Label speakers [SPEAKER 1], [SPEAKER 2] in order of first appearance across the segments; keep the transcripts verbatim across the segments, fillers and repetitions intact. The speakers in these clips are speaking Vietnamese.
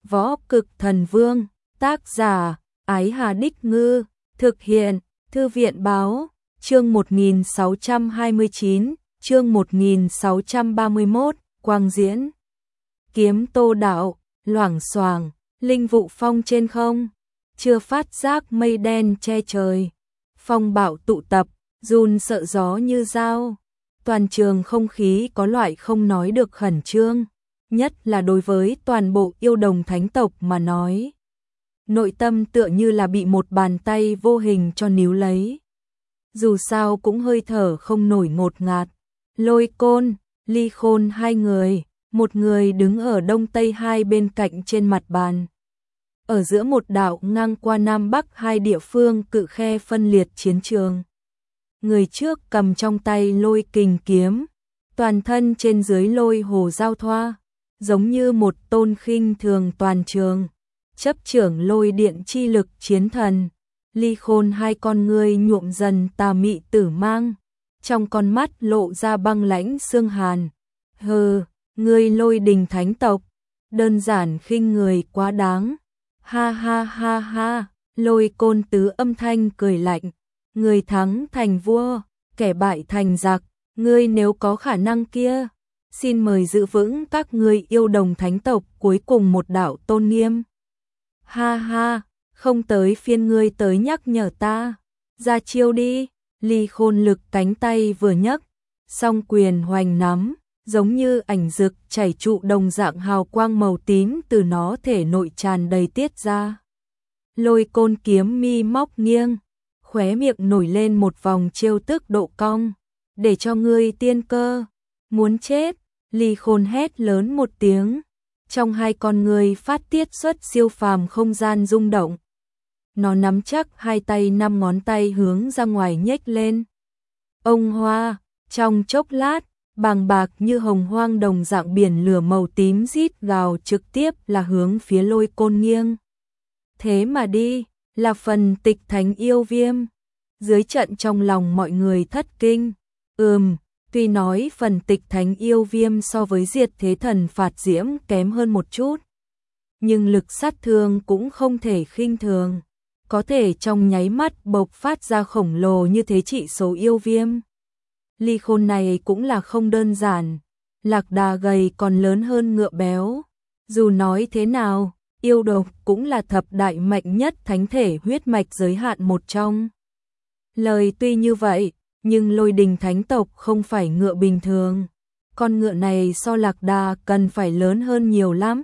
[SPEAKER 1] Võ Cực Thần Vương, tác giả, Ái Hà Đích Ngư, thực hiện, Thư viện Báo, chương một nghìn sáu trăm hai mươi chín, chương một nghìn sáu trăm ba mươi mốt, quang diễn. Kiếm Tô đạo, loảng xoảng, linh vụ phong trên không, chưa phát giác mây đen che trời. Phong bạo tụ tập, run sợ gió như dao. Toàn trường không khí có loại không nói được khẩn trương, nhất là đối với toàn bộ yêu đồng thánh tộc mà nói. Nội tâm tựa như là bị một bàn tay vô hình cho níu lấy. Dù sao cũng hơi thở không nổi ngột ngạt. Lôi Côn, Ly Khôn hai người, một người đứng ở đông tây hai bên cạnh trên mặt bàn. Ở giữa một đạo ngang qua nam bắc hai địa phương cự khe phân liệt chiến trường. Người trước cầm trong tay lôi kình kiếm, toàn thân trên dưới lôi hồ giao thoa, giống như một tôn khinh thường toàn trường, chấp trưởng lôi điện chi lực chiến thần. Ly Khôn hai con ngươi nhuộm dần tà mị tử mang, trong con mắt lộ ra băng lãnh xương hàn. Hừ, ngươi Lôi Đình thánh tộc, đơn giản khinh người quá đáng. Ha ha ha ha, Lôi Côn tứ âm thanh cười lạnh. Người thắng thành vua, kẻ bại thành giặc, ngươi nếu có khả năng kia, xin mời giữ vững các ngươi yêu đồng thánh tộc cuối cùng một đạo tôn nghiêm. Ha ha, không tới phiên ngươi tới nhắc nhở ta, ra chiêu đi. Ly Khôn lực cánh tay vừa nhấc, song quyền hoành nắm, giống như ảnh dực chảy trụ đồng dạng hào quang màu tím từ nó thể nội tràn đầy tiết ra. Lôi Côn kiếm mi móc nghiêng, khóe miệng nổi lên một vòng trêu tức độ cong. Để cho ngươi tiên cơ, muốn chết. Ly Khôn hét lớn một tiếng, trong hai con ngươi phát tiết xuất siêu phàm không gian rung động. Nó nắm chắc hai tay năm ngón tay hướng ra ngoài nhếch lên. Ông hoa, trong chốc lát, bàng bạc như hồng hoang đồng dạng biển lửa màu tím rít gào trực tiếp là hướng phía Lôi Côn nghiêng. Thế mà đi, là phần tịch thánh yêu viêm. Dưới trận trong lòng mọi người thất kinh. Ừm, tuy nói phần tịch thánh yêu viêm so với diệt thế thần phạt diễm kém hơn một chút, nhưng lực sát thương cũng không thể khinh thường. Có thể trong nháy mắt bộc phát ra khổng lồ như thế trị số yêu viêm. Ly Khôn này cũng là không đơn giản. Lạc đà gầy còn lớn hơn ngựa béo. Dù nói thế nào, yêu độc cũng là thập đại mạnh nhất thánh thể huyết mạch giới hạn một trong. Lời tuy như vậy, nhưng Lôi Đình thánh tộc không phải ngựa bình thường. Con ngựa này so lạc đà cần phải lớn hơn nhiều lắm.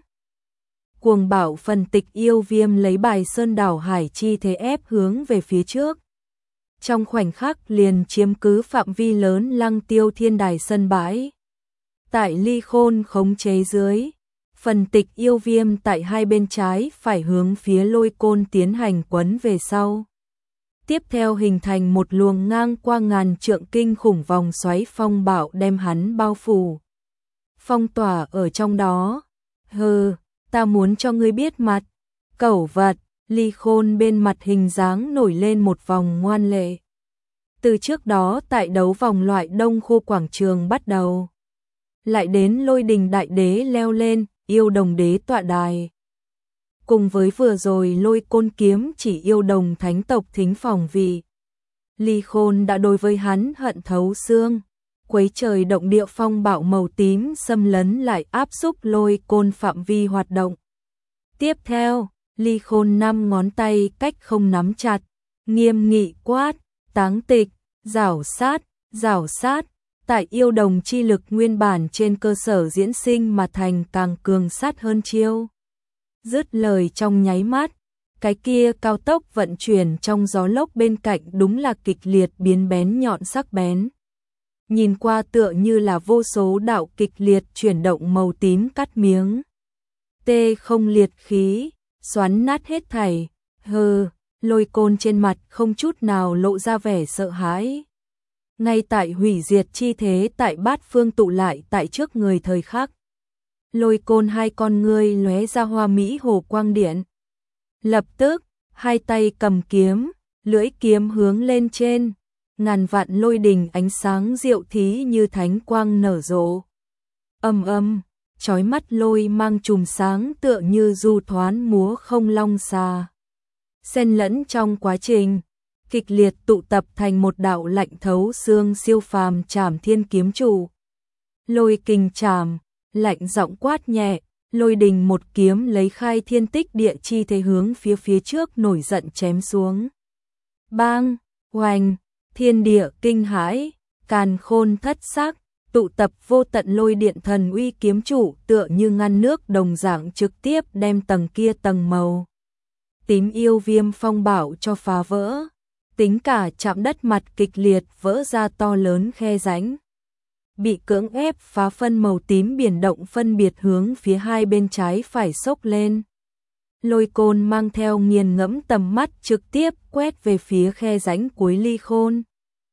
[SPEAKER 1] Cuồng bảo phần tịch yêu viêm lấy bài sơn đảo hải chi thế ép hướng về phía trước. Trong khoảnh khắc liền chiếm cứ phạm vi lớn Lăng Tiêu Thiên Đài sân bãi. Tại Ly Khôn khống chế dưới, phần tịch yêu viêm tại hai bên trái phải hướng phía Lôi Côn tiến hành quấn về sau. Tiếp theo hình thành một luồng ngang qua ngàn trượng kinh khủng vòng xoáy phong bạo đem hắn bao phủ. Phong tỏa ở trong đó. Hừ, ta muốn cho ngươi biết mặt. Cẩu vật. Ly Khôn bên mặt hình dáng nổi lên một vòng ngoan lệ. Từ trước đó tại đấu vòng loại đông khu quảng trường bắt đầu, lại đến Lôi Đình đại đế leo lên, yêu đồng đế tọa đài. Cùng với vừa rồi Lôi Côn kiếm chỉ yêu đồng thánh tộc thính phòng vị. Ly Khôn đã đối với hắn hận thấu xương, quấy trời động địa phong bạo màu tím xâm lấn lại áp xúc Lôi Côn phạm vi hoạt động. Tiếp theo, Ly Khôn năm ngón tay cách không nắm chặt, nghiêm nghị quát, táng tịch, rảo sát, rảo sát, tại yêu đồng chi lực nguyên bản trên cơ sở diễn sinh mà thành càng cường sát hơn chiêu. Dứt lời trong nháy mắt, cái kia cao tốc vận chuyển trong gió lốc bên cạnh đúng là kịch liệt biến bén nhọn sắc bén. Nhìn qua tựa như là vô số đạo kịch liệt chuyển động màu tím cắt miếng. Tê không liệt khí, xoắn nát hết thảy. Hừ, Lôi Côn trên mặt không chút nào lộ ra vẻ sợ hãi. Ngay tại hủy diệt chi thế tại bát phương tụ lại tại trước người thời khắc. Lôi Côn hai con ngươi lóe ra hoa mỹ hồ quang điện. Lập tức, hai tay cầm kiếm, lưỡi kiếm hướng lên trên, ngàn vạn lôi đình ánh sáng diệu thí như thánh quang nở rộ. Âm âm, chói mắt lôi mang chùm sáng tựa như du thoán múa không long xà. Xen lẫn trong quá trình, kịch liệt tụ tập thành một đạo lạnh thấu xương siêu phàm Trảm Thiên kiếm chủ. Lôi kình trảm, lạnh giọng quát nhẹ, lôi đình một kiếm lấy khai thiên tích địa chi thế hướng phía phía trước nổi giận chém xuống. Bang, oanh, thiên địa kinh hãi, càn khôn thất sắc, tụ tập vô tận lôi điện thần uy kiếm chủ tựa như ngăn nước đồng dạng trực tiếp đem tầng kia tầng màu tím yêu viêm phong bảo cho phá vỡ, tính cả chạm đất mặt kịch liệt vỡ ra to lớn khe rãnh. Bị cưỡng ép phá phân màu tím biển động phân biệt hướng phía hai bên trái phải xốc lên. Lôi Côn mang theo nghiền ngẫm tầm mắt trực tiếp quét về phía khe rãnh cuối Ly Khôn.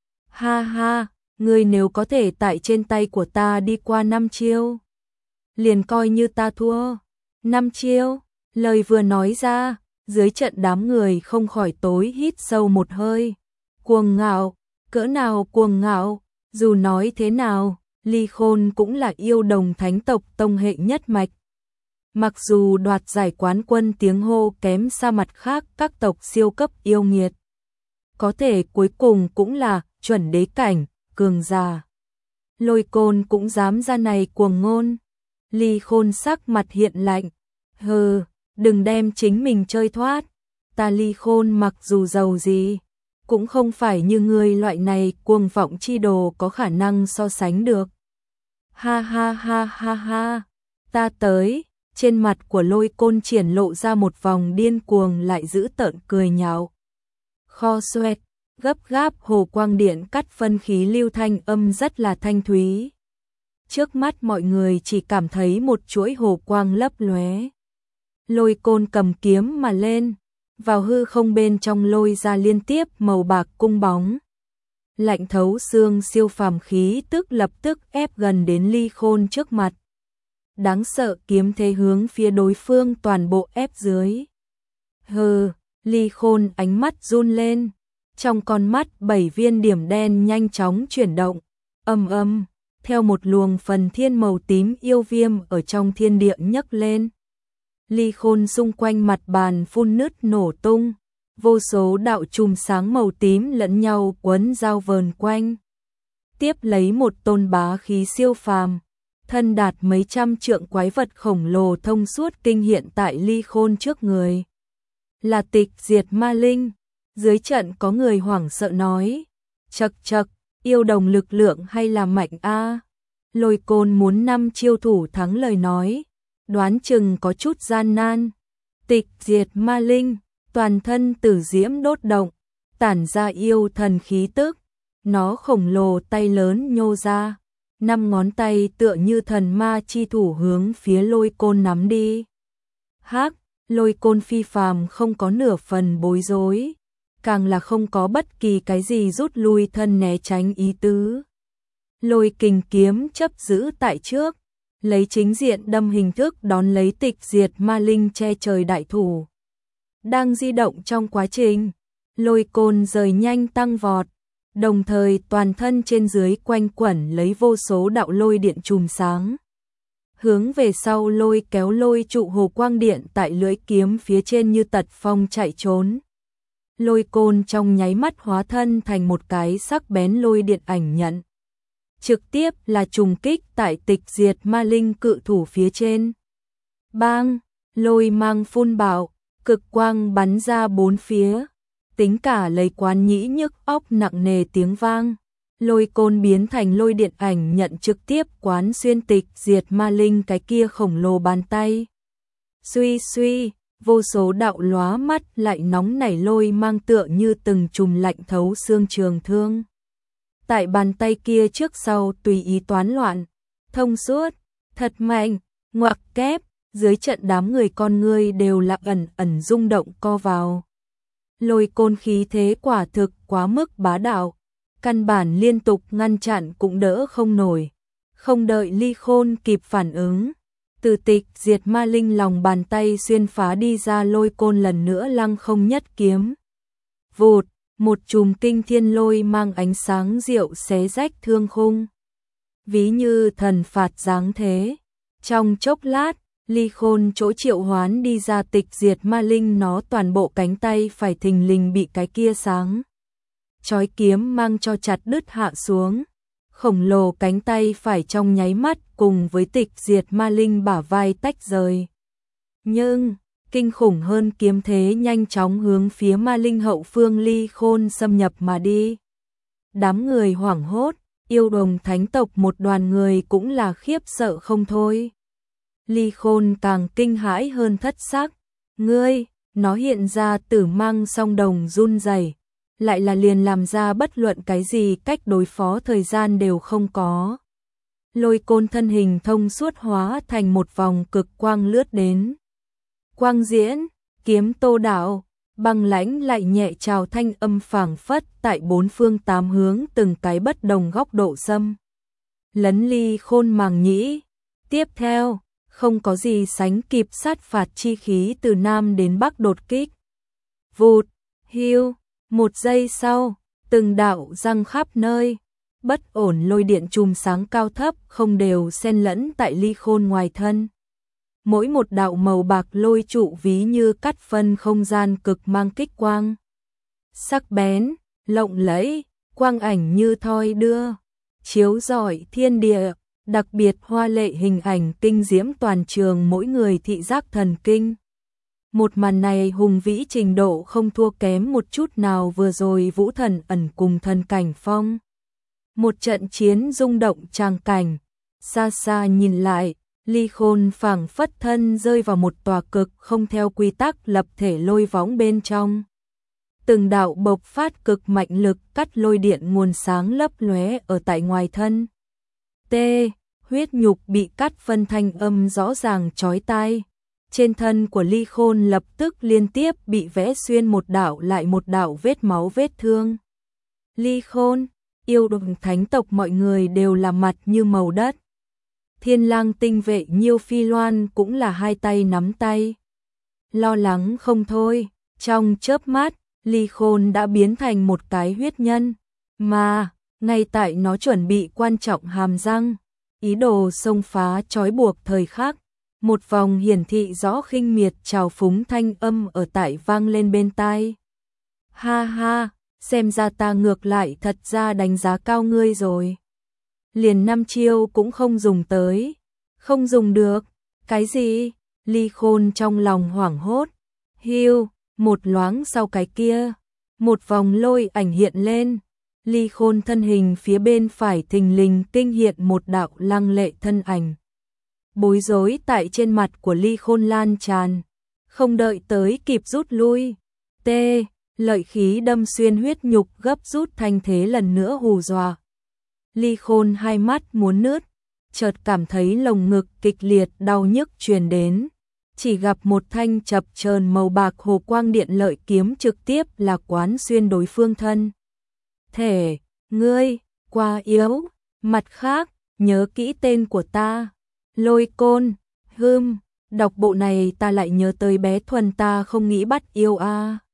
[SPEAKER 1] Ha ha, ngươi nếu có thể tại trên tay của ta đi qua năm chiêu, liền coi như ta thua. Năm chiêu, lời vừa nói ra, dưới trận đám người không khỏi tối hít sâu một hơi. Cuồng ngạo, cỡ nào cuồng ngạo, dù nói thế nào, Ly Khôn cũng là yêu đồng thánh tộc tông hệ nhất mạch. Mặc dù đoạt giải quán quân tiếng hô kém xa mặt khác các tộc siêu cấp yêu nghiệt, có thể cuối cùng cũng là chuẩn đế cảnh, cường giả. Lôi Côn cũng dám ra này cuồng ngôn. Ly Khôn sắc mặt hiện lạnh, hừ, đừng đem chính mình chơi thoát. Ta Ly Khôn mặc dù giàu gì, cũng không phải như người loại này cuồng vọng chi đồ có khả năng so sánh được. Ha ha ha ha ha, ta tới. Trên mặt của Lôi Côn triển lộ ra một vòng điên cuồng lại dữ tợn cười nhạo. Kho xoẹt, gấp gáp hồ quang điện cắt phân khí lưu thanh âm rất là thanh thúy. Trước mắt mọi người chỉ cảm thấy một chuỗi hồ quang lấp lóe. Lôi Côn cầm kiếm mà lên, vào hư không bên trong lôi ra liên tiếp màu bạc cung bóng. Lạnh thấu xương siêu phàm khí tức lập tức ép gần đến Ly Khôn trước mặt. Đáng sợ kiếm thế hướng phía đối phương toàn bộ ép dưới. Hừ, Ly Khôn ánh mắt run lên, trong con mắt bảy viên điểm đen nhanh chóng chuyển động, âm âm, theo một luồng phần thiên màu tím yêu viêm ở trong thiên địa nhấc lên. Ly Khôn xung quanh mặt bàn phun nứt nổ tung, vô số đạo chùm sáng màu tím lẫn nhau quấn giao vờn quanh. Tiếp lấy một tôn bá khí siêu phàm, thân đạt mấy trăm trượng quái vật khổng lồ thông suốt kinh hiện tại Ly Khôn trước người. Là Tịch Diệt Ma Linh. Dưới trận có người hoảng sợ nói, chậc chậc, yêu đồng lực lượng hay là mạnh a? Lôi Côn muốn năm chiêu thủ thắng lời nói, đoán chừng có chút gian nan. Tịch Diệt Ma Linh, toàn thân tử diễm đốt động, tản ra yêu thần khí tức, nó khổng lồ tay lớn nhô ra, năm ngón tay tựa như thần ma chi thủ hướng phía Lôi Côn nắm đi. Hắc, Lôi Côn phi phàm không có nửa phần bối rối, càng là không có bất kỳ cái gì rút lui thân né tránh ý tứ. Lôi kình kiếm chấp giữ tại trước, lấy chính diện đâm hình thức đón lấy Tịch Diệt Ma Linh che trời đại thủ. Đang di động trong quá trình, Lôi Côn rời nhanh tăng vọt, đồng thời toàn thân trên dưới quanh quẩn lấy vô số đạo lôi điện chùm sáng. Hướng về sau lôi kéo lôi trụ hồ quang điện tại lưỡi kiếm phía trên như tật phong chạy trốn. Lôi Côn trong nháy mắt hóa thân thành một cái sắc bén lôi điện ảnh nhận. Trực tiếp là trùng kích tại Tịch Diệt Ma Linh cự thủ phía trên. Bang, lôi mang phun bạo, cực quang bắn ra bốn phía. Tính cả lấy quán nhĩ nhức óc nặng nề tiếng vang. Lôi Côn biến thành lôi điện ảnh nhận trực tiếp quán xuyên Tịch Diệt Ma Linh cái kia khổng lồ bàn tay. Suy suy, vô số đạo lóa mắt lại nóng nảy lôi mang tựa như từng chùm lạnh thấu xương trường thương. Tại bàn tay kia trước sau tùy ý toán loạn, thông suốt, thật mạnh, ngoặc kép, dưới trận đám người con ngươi đều là ẩn ẩn rung động co vào. Lôi Côn khí thế quả thực quá mức bá đạo, căn bản liên tục ngăn chặn cũng đỡ không nổi. Không đợi Ly Khôn kịp phản ứng, từ Tịch Diệt Ma Linh lòng bàn tay xuyên phá đi ra Lôi Côn lần nữa lăng không nhất kiếm. Vụt, một chùm kinh thiên lôi mang ánh sáng diệu xé rách thương khung. Ví như thần phạt giáng thế, Trong chốc lát, Ly Khôn chỗ triệu hoán đi ra tịch diệt ma linh, nó toàn bộ cánh tay phải thình lình bị cái kia sáng chói kiếm mang cho chặt đứt hạ xuống. Khổng lồ cánh tay phải trong nháy mắt cùng với tịch diệt ma linh bả vai tách rời. Nhưng, kinh khủng hơn, kiếm thế nhanh chóng hướng phía ma linh hậu phương Ly Khôn xâm nhập mà đi. Đám người hoảng hốt, yêu đồng thánh tộc một đoàn người cũng là khiếp sợ không thôi. Ly Khôn càng kinh hãi hơn thất sắc. Ngươi, nó hiện ra tử mang song đồng run rẩy, lại là liền làm ra bất luận cái gì cách đối phó thời gian đều không có. Lôi Côn thân hình thông suốt hóa thành một vòng cực quang lướt đến. Quang diễn, kiếm tô đạo, băng lãnh lại nhẹ trào thanh âm phảng phất tại bốn phương tám hướng từng cái bất đồng góc độ xâm lấn Ly Khôn màng nhĩ. Tiếp theo, không có gì sánh kịp sát phạt chi khí từ nam đến bắc đột kích. Vụt, hiu, một giây sau, từng đạo răng khắp nơi, bất ổn lôi điện chùm sáng cao thấp không đều xen lẫn tại Ly Khôn ngoài thân. Mỗi một đạo màu bạc lôi trụ ví như cắt phân không gian cực mang kích quang. Sắc bén, lộng lẫy, quang ảnh như thoi đưa, chiếu rọi thiên địa, đặc biệt hoa lệ hình ảnh kinh diễm toàn trường mỗi người thị giác thần kinh. Một màn này hùng vĩ trình độ không thua kém một chút nào vừa rồi Vũ Thần ẩn cùng thần cảnh phong. Một trận chiến rung động tràng cảnh, xa xa nhìn lại, Ly Khôn phảng phất thân rơi vào một tòa cực không theo quy tắc lập thể lôi võng bên trong. Từng đạo bộc phát cực mạnh lực cắt lôi điện nguồn sáng lấp lóe ở tại ngoài thân. T, huyết nhục bị cắt phân thanh âm rõ ràng chói tai. Trên thân của Ly Khôn lập tức liên tiếp bị vẽ xuyên một đạo lại một đạo vết máu vết thương. Ly Khôn, yêu đồng thánh tộc mọi người đều là mặt như màu đất. Thiên lang tinh vệ Nhiêu Phi Loan cũng là hai tay nắm tay. Lo lắng không thôi, trong chớp mắt, Ly Khôn đã biến thành một cái huyết nhân. Mà, ngay tại nó chuẩn bị quan trọng hàm răng, ý đồ xông phá trói buộc thời khắc. Một vòng hiển thị rõ khinh miệt trào phúng thanh âm ở tại vang lên bên tai. Ha ha, xem ra ta ngược lại thật ra đánh giá cao ngươi rồi. Liền năm chiêu cũng không dùng tới. Không dùng được. Cái gì? Ly Khôn trong lòng hoảng hốt. Hiu, một loáng sau cái kia. Một vòng lôi ảnh hiện lên. Ly Khôn thân hình phía bên phải thình lình kinh hiện một đạo lăng lệ thân ảnh. Bối rối tại trên mặt của Ly Khôn lan tràn, không đợi tới kịp rút lui. T, lợi khí đâm xuyên huyết nhục gấp rút thanh thế lần nữa hù dọa. Ly Khôn hai mắt muốn nứt, chợt cảm thấy lồng ngực kịch liệt đau nhức truyền đến. Chỉ gặp một thanh chập chờn màu bạc hồ quang điện lợi kiếm trực tiếp là quán xuyên đối phương thân. Thể, ngươi, quá yếu, mặt khác, nhớ kỹ tên của ta. Lôi Côn, hưm, đọc bộ này ta lại nhớ tới bé Thuần ta không nghĩ bắt yêu a. À.